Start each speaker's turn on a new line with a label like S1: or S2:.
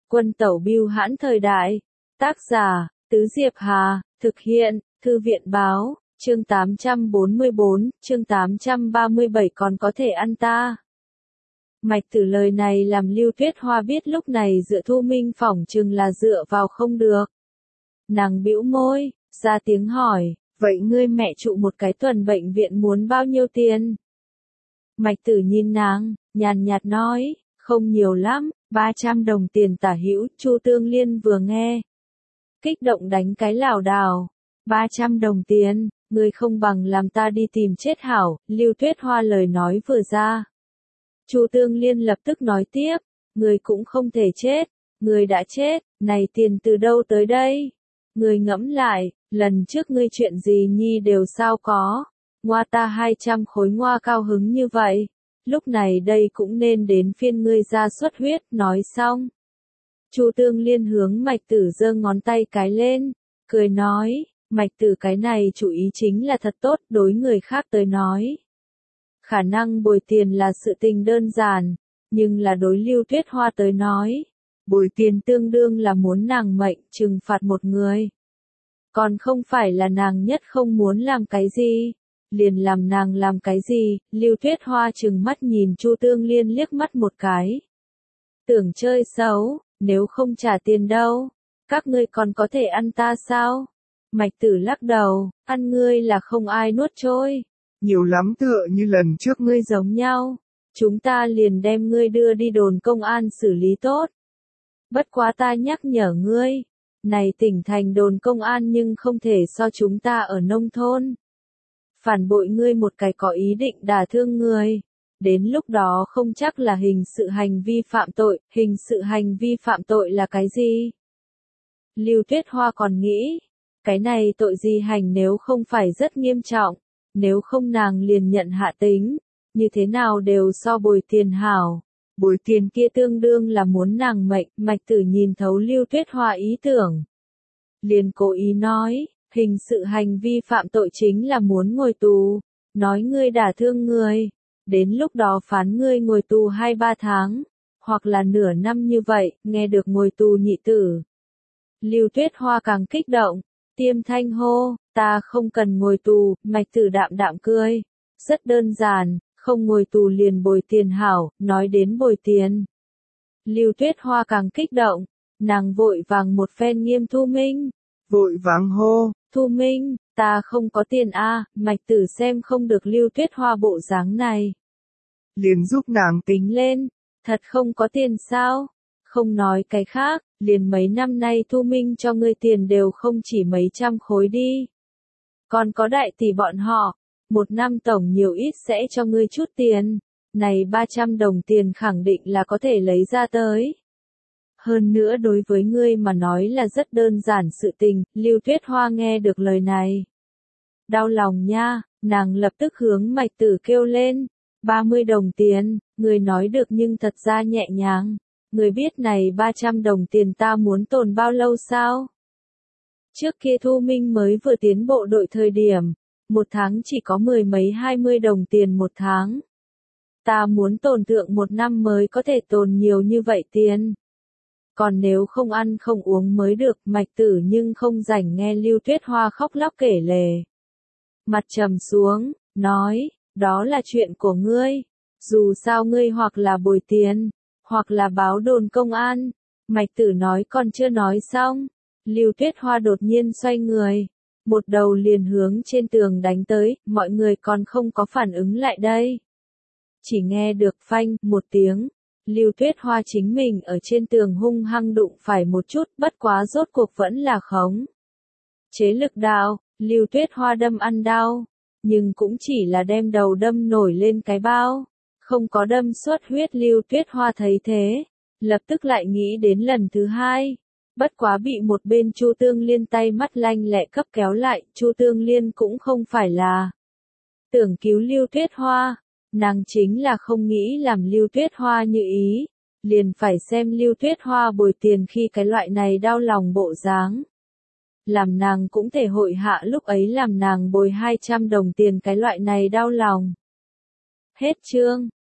S1: Quân tẩu bưu hãn thời đại. Tác giả, Tứ Diệp Hà, thực hiện, Thư viện báo, chương 844, chương 837 còn có thể ăn ta. Mạch Tử lời này làm Lưu Tuyết Hoa biết lúc này dựa Thu Minh phỏng chừng là dựa vào không được. Nàng bĩu môi, ra tiếng hỏi, vậy ngươi mẹ trụ một cái tuần bệnh viện muốn bao nhiêu tiền? Mạch Tử nhìn nàng, nhàn nhạt nói, không nhiều lắm, 300 đồng tiền tả hữu. Chu Tương Liên vừa nghe, kích động đánh cái lảo đảo. 300 đồng tiền, ngươi không bằng làm ta đi tìm chết hảo. Lưu Tuyết Hoa lời nói vừa ra, Chu Tương Liên lập tức nói tiếp, ngươi cũng không thể chết, ngươi đã chết, này tiền từ đâu tới đây? Ngươi ngẫm lại, lần trước ngươi chuyện gì nhi đều sao có, ngoa ta 200 khối ngoa cao hứng như vậy, lúc này đây cũng nên đến phiên ngươi ra xuất huyết. Nói xong, Chu Tương Liên hướng Mạch Tử giơ ngón tay cái lên, cười nói, Mạch Tử cái này chủ ý chính là thật tốt. Đối người khác tới nói, khả năng bồi tiền là sự tình đơn giản, nhưng là đối Lưu Tuyết Hoa tới nói, bồi tiền tương đương là muốn nàng mệnh, trừng phạt một người. Còn không phải là nàng nhất không muốn làm cái gì, liền làm nàng làm cái gì. Lưu Tuyết Hoa trừng mắt nhìn Chu Tương Liên liếc mắt một cái. Tưởng chơi xấu, nếu không trả tiền đâu, các ngươi còn có thể ăn ta sao? Mạch Tử lắc đầu, ăn ngươi là không ai nuốt trôi.
S2: Nhiều lắm tựa như lần trước
S1: ngươi giống nhau, chúng ta liền đem ngươi đưa đi đồn công an xử lý tốt. Bất quá ta nhắc nhở ngươi, này tỉnh thành đồn công an nhưng không thể so chúng ta ở nông thôn. Phản bội ngươi một cái có ý định đả thương người, đến lúc đó không chắc là hình sự hành vi phạm tội. Hình sự hành vi phạm tội là cái gì? Lưu Tuyết Hoa còn nghĩ, cái này tội gì hành nếu không phải rất nghiêm trọng, nếu không nàng liền nhận hạ tính, như thế nào đều so bồi tiền hảo. Bồi tiền kia tương đương là muốn nàng mệnh. Mạch Tử nhìn thấu Lưu Tuyết Hoa ý tưởng, liền cố ý nói, hình sự hành vi phạm tội chính là muốn ngồi tù, nói ngươi đả thương người, đến lúc đó phán ngươi ngồi tù 2-3 tháng, hoặc là nửa năm như vậy. Nghe được ngồi tù nhị tử, Lưu Tuyết Hoa càng kích động, tiêm thanh hô, ta không cần ngồi tù. Mạch Tử đạm đạm cười, rất đơn giản, không ngồi tù liền bồi tiền hảo. Nói đến bồi tiền, Lưu Tuyết Hoa càng kích động, nàng vội vàng một phen nghiêm Thu Minh,
S2: vội vàng hô,
S1: Thu Minh, ta không có tiền a. Mạch Tử xem không được Lưu Tuyết Hoa bộ dáng này,
S2: liền giúp nàng
S1: tính lên, thật không có tiền sao? Không nói cái khác, liền mấy năm nay Thu Minh cho ngươi tiền đều không chỉ mấy trăm khối đi. Còn có đại tỷ bọn họ, một năm tổng nhiều ít sẽ cho ngươi chút tiền, này 300 đồng tiền khẳng định là có thể lấy ra tới. Hơn nữa đối với ngươi mà nói là rất đơn giản sự tình. Lưu Tuyết Hoa nghe được lời này, đau lòng nha, nàng lập tức hướng Mạch Tử kêu lên, 30 đồng tiền, người nói được nhưng thật ra nhẹ nhàng. Người biết này 300 đồng tiền ta muốn tồn bao lâu sao? Trước kia Thu Minh mới vừa tiến bộ đội thời điểm, một tháng chỉ có 10 mấy 20 đồng tiền một tháng. Ta muốn tồn thượng một năm mới có thể tồn nhiều như vậy tiền. Còn nếu không ăn không uống mới được. Mạch Tử nhưng không rảnh nghe Lưu Tuyết Hoa khóc lóc kể lể. Mặt trầm xuống, nói, đó là chuyện của ngươi. Dù sao ngươi hoặc là bồi tiền, hoặc là báo đồn công an. Mạch Tử nói còn chưa nói xong, Lưu Tuyết Hoa đột nhiên xoay người, một đầu liền hướng trên tường đánh tới. Mọi người còn không có phản ứng lại đây, chỉ nghe được phanh một tiếng, Lưu Tuyết Hoa chính mình ở trên tường hung hăng đụng phải một chút. Bất quá rốt cuộc vẫn là khống chế lực đạo, Lưu Tuyết Hoa đâm ăn đau, nhưng cũng chỉ là đem đầu đâm nổi lên cái bao, không có đâm xuất huyết. Lưu Tuyết Hoa thấy thế, lập tức lại nghĩ đến lần thứ hai, bất quá bị một bên Chu Tương Liên tay mắt lanh lẹ cấp kéo lại. Chu Tương Liên cũng không phải là tưởng cứu Lưu Tuyết Hoa, nàng chính là không nghĩ làm Lưu Tuyết Hoa như ý, liền phải xem Lưu Tuyết Hoa bồi tiền khi cái loại này đau lòng bộ dáng, làm nàng cũng thể hội hạ lúc ấy làm nàng bồi 200 đồng tiền cái loại này đau lòng. Hết chương.